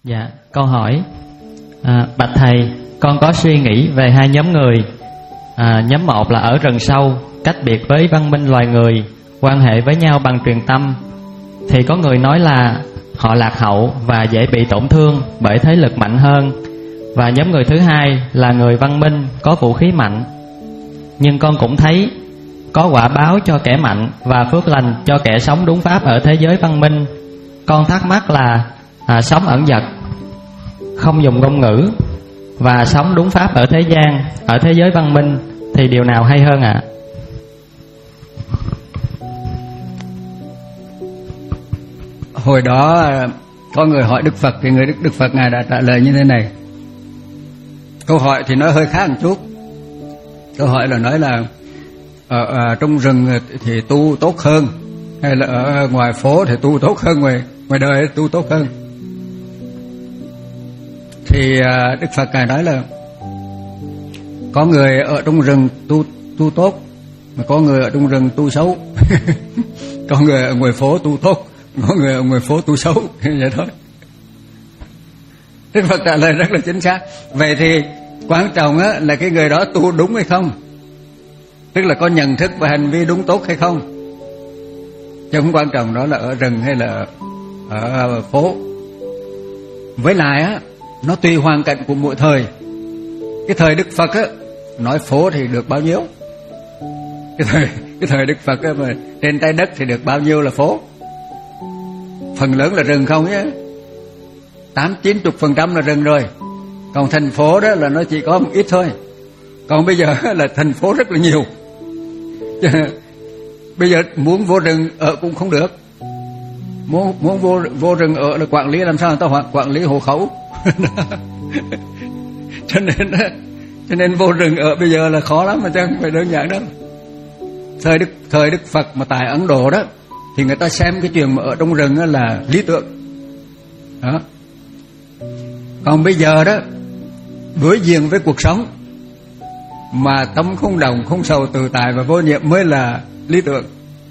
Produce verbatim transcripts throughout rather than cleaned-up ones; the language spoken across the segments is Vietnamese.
Dạ, câu hỏi à, bạch thầy, con có suy nghĩ về hai nhóm người. à, Nhóm một là ở rừng sâu, cách biệt với văn minh loài người, quan hệ với nhau bằng truyền tâm. Thì có người nói là họ lạc hậu và dễ bị tổn thương bởi thế lực mạnh hơn. Và nhóm người thứ hai là người văn minh, có vũ khí mạnh. Nhưng con cũng thấy có quả báo cho kẻ mạnh và phước lành cho kẻ sống đúng pháp ở thế giới văn minh. Con thắc mắc là à, sống ẩn dật, không dùng ngôn ngữ, và sống đúng pháp ở thế gian, ở thế giới văn minh, thì điều nào hay hơn ạ? À? Hồi đó có người hỏi Đức Phật, thì người Đức, Đức Phật Ngài đã trả lời như thế này. Câu hỏi thì nói hơi khác một chút. Câu hỏi là nói là ở, ở trong rừng thì tu tốt hơn, hay là ở ngoài phố thì tu tốt hơn, ngoài ngoài đời tu tốt hơn. Thì Đức Phật Ngài nói là có người ở trong rừng tu tu tốt, mà có người ở trong rừng tu xấu. Có người ở ngoài phố tu tốt, có người ở ngoài phố tu xấu. Vậy thôi. Đức Phật trả lời rất là chính xác. Vậy thì quan trọng á, là cái người đó tu đúng hay không, tức là có nhận thức và hành vi đúng tốt hay không, chứ không quan trọng đó là ở rừng hay là ở phố. Với lại á, nó tùy hoàn cảnh của mỗi thời. Cái thời Đức Phật á, nói phố thì được bao nhiêu. Cái thời, cái thời Đức Phật á, mà trên trái đất thì được bao nhiêu là phố. Phần lớn là rừng không nhé, tám chín chục phần trăm là rừng rồi. Còn thành phố đó là nó chỉ có một ít thôi. Còn bây giờ là thành phố rất là nhiều. Bây giờ muốn vô rừng ở cũng không được. Muốn, muốn vô, vô rừng ở là quản lý làm sao người ta quản lý hộ khẩu. Cho nên cho nên vô rừng ở bây giờ là khó lắm, mà chứ không phải đơn giản đâu. Thời Đức, thời Đức Phật mà tại Ấn Độ đó, thì người ta xem cái chuyện mà ở trong rừng là lý tưởng đó. Còn bây giờ đó, đối diện với cuộc sống mà tâm không đồng, không sầu, tự tại và vô nhiệm mới là lý tưởng.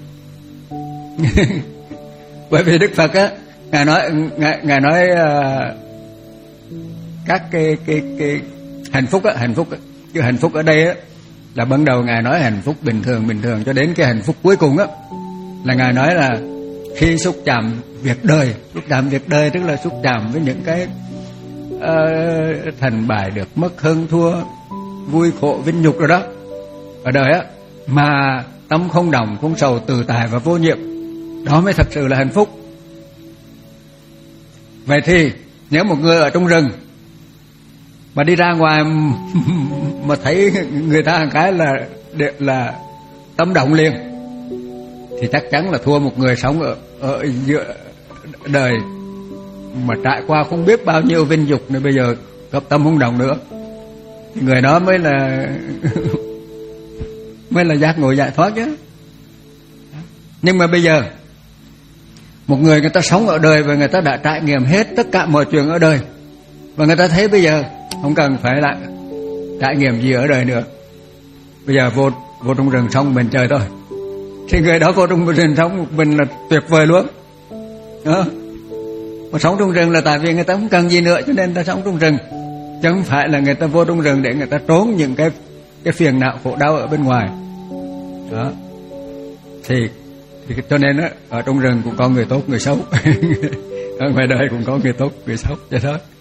Bởi vì Đức Phật á, ngài nói ngài, ngài nói uh, các cái cái cái hạnh phúc á, hạnh phúc á, chứ hạnh phúc ở đây á là ban đầu ngài nói hạnh phúc bình thường bình thường cho đến cái hạnh phúc cuối cùng á, là ngài nói là khi xúc chạm việc đời, xúc chạm việc đời tức là xúc chạm với những cái uh, thành bại được mất hơn thua, vui khổ vinh nhục rồi đó ở đời á, mà tâm không đồng, không sầu, tự tại và vô nhiệm, đó mới thật sự là hạnh phúc. Vậy thì nếu một người ở trong rừng mà đi ra ngoài mà thấy người ta một cái là là tâm động liền, thì chắc chắn là thua một người sống ở, ở giữa đời mà trải qua không biết bao nhiêu vinh dục nên bây giờ cấp tâm không động nữa. Người đó mới là mới là giác ngộ giải thoát chứ. Nhưng mà bây giờ một người người ta sống ở đời và người ta đã trải nghiệm hết tất cả mọi chuyện ở đời, và người ta thấy bây giờ không cần phải lại trải nghiệm gì ở đời nữa, bây giờ vô vô trong rừng sống mình chơi thôi, thì người đó vô trong rừng sống một mình là tuyệt vời luôn đó. Mà sống trong rừng là tại vì người ta không cần gì nữa cho nên người ta sống trong rừng, chứ không phải là người ta vô trong rừng để người ta trốn những cái cái phiền não khổ đau ở bên ngoài đó. Thì, thì cho nên á, ở trong rừng cũng có người tốt người xấu, ở ngoài đời cũng có người tốt người xấu vậy thôi.